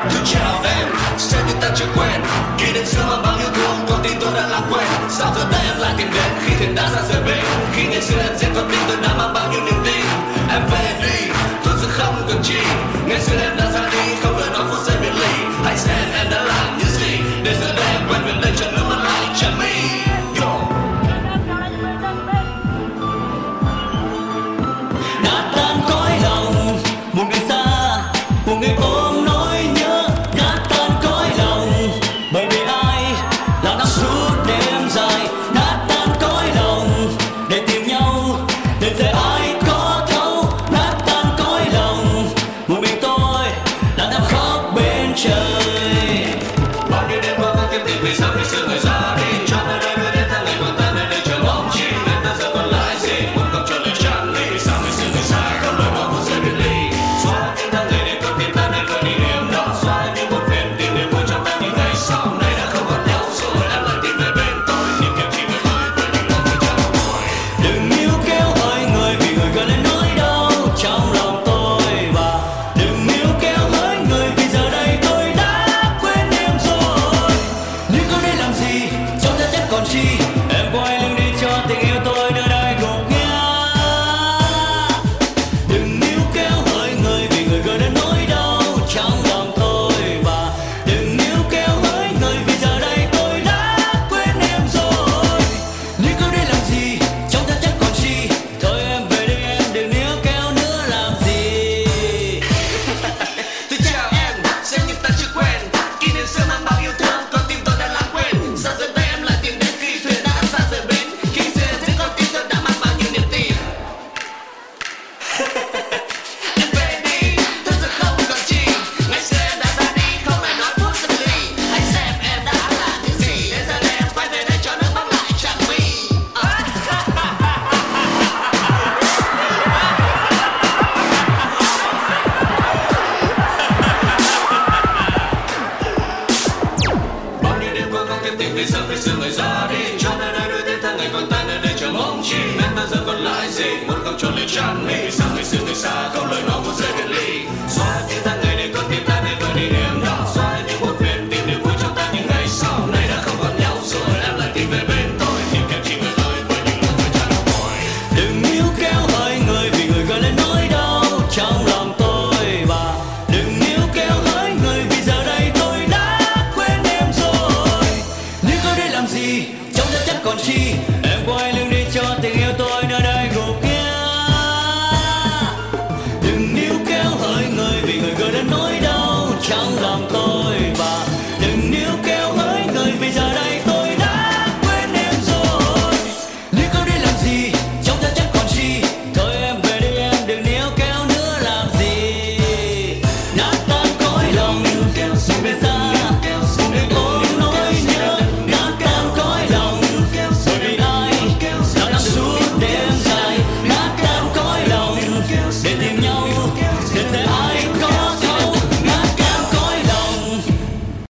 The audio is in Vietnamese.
Tôi chào em, xem như ta chưa quen. Kỷ niệm xưa mà bao yêu thương, con tim tôi đã lãng quên. Sao giờ đây em lại tìm đến khi thuyền đã ra rời bến? Khi ngày xưa em giết con tim tôi đã mang bao nhiêu niềm tin. Em về đi, tôi sẽ không cần chi. Ngày xưa em đã ra đi, không lời nói phút giây biệt ly. Hãy xem em đã làm những gì để giờ đây em quay về đây cho nước mắt lại chạm mi. Nát tan cõi lòng một người xa, một người ôm nỗi nhớ. Nát tan cõi lòng bởi vì ai là năm suốt đêm dài. Nát tan cõi lòng để tìm nhau, để giờ ai có thấu. Nát tan cõi lòng một mình tôi là nằm khóc bên trời. Bao nhiêu đêm qua con tim tìm vì sao khi xưa người ra đi. Cho nơi đây mới đến tháng ngày còn ta nơi đây chờ mong chi. Nên ta giờ còn lại gì muốn không cho lời tràn ly. Sao người xưa người xa không lời nói phút giây biệt ly. Xóa những tháng ngày để con tim ta nên vơi đi niềm đau. Xóa những buồn phiền tìm niềm vui trong ta những ngày sau. Này đã không còn nhau rồi em lại tìm về bên tôi. Niềm kiềm chỉ người ơi với những lòng người trao đổi. Đừng níu kéo hỡi người vì người gần lên nỗi đau trong lòng tôi. Và đừng níu kéo hỡi người vì giờ đây tôi đã quên em rồi. Nhưng có nên làm gì trong ta chắc còn chi. Em quay lưng đi cho tình yêu tôi nơi đây gục ngã. Đừng níu kéo hỡi người vì người gần lên nỗi đau trong lòng tôi. Và đừng níu kéo hỡi người vì giờ đây tôi đã quên em rồi. Nhưng có nên làm gì trong ta chắc còn chi. Thôi em về đi em đừng níu kéo nữa làm gì. Tôi chào em, xem như ta chưa quen. Kỷ niệm xưa mang bao yêu thương, con tim tôi đã lãng quên. Sao giờ đây em lại tìm đến khi thuyền đã xa rời bến? Khi xưa em giết con tim tôi đã mang bao nhiêu niềm tin. Em về đi, tôi giờ không còn chi. Ngày xưa em đã ra đi, không lời nói phút giây ly. Hãy xem em đã làm những gì để giờ đây em quay về đây cho nước mắt lại tràn mi. Bao nhiêu đêm qua không kiếm tìm vì sao khi xưa người ra đi. Cho nơi đây nuối tiếc tháng ngày còn ta nơi đây chờ mong chi. Nên ta giờ còn lại gì muốn không cho lời tràn mi. Sao người xưa người xa không lời nói phút giây biệt ly. Xóa những tháng ngày để con tim ta nên vơi đi niềm đau. Xóa những buồn phiền tìm niềm vui trong ta những ngày sau. Này đã không còn nhau rồi em lại tìm về bên tôi. Niềm kèm chỉ người ơi với những lòng người tràn hỏi. Đừng níu kéo hỡi người vì người gần lên nỗi đau trong lòng tôi. Và đừng níu kéo hỡi người vì giờ đây tôi đã quên em rồi. Nhưng có nên làm gì trong ta chắc còn chi. Em quay lưng đi cho tình yêu tôi nơi đây gục ngã. Đừng níu kéo hỡi người vì người gần lên nỗi đau trong lòng tôi.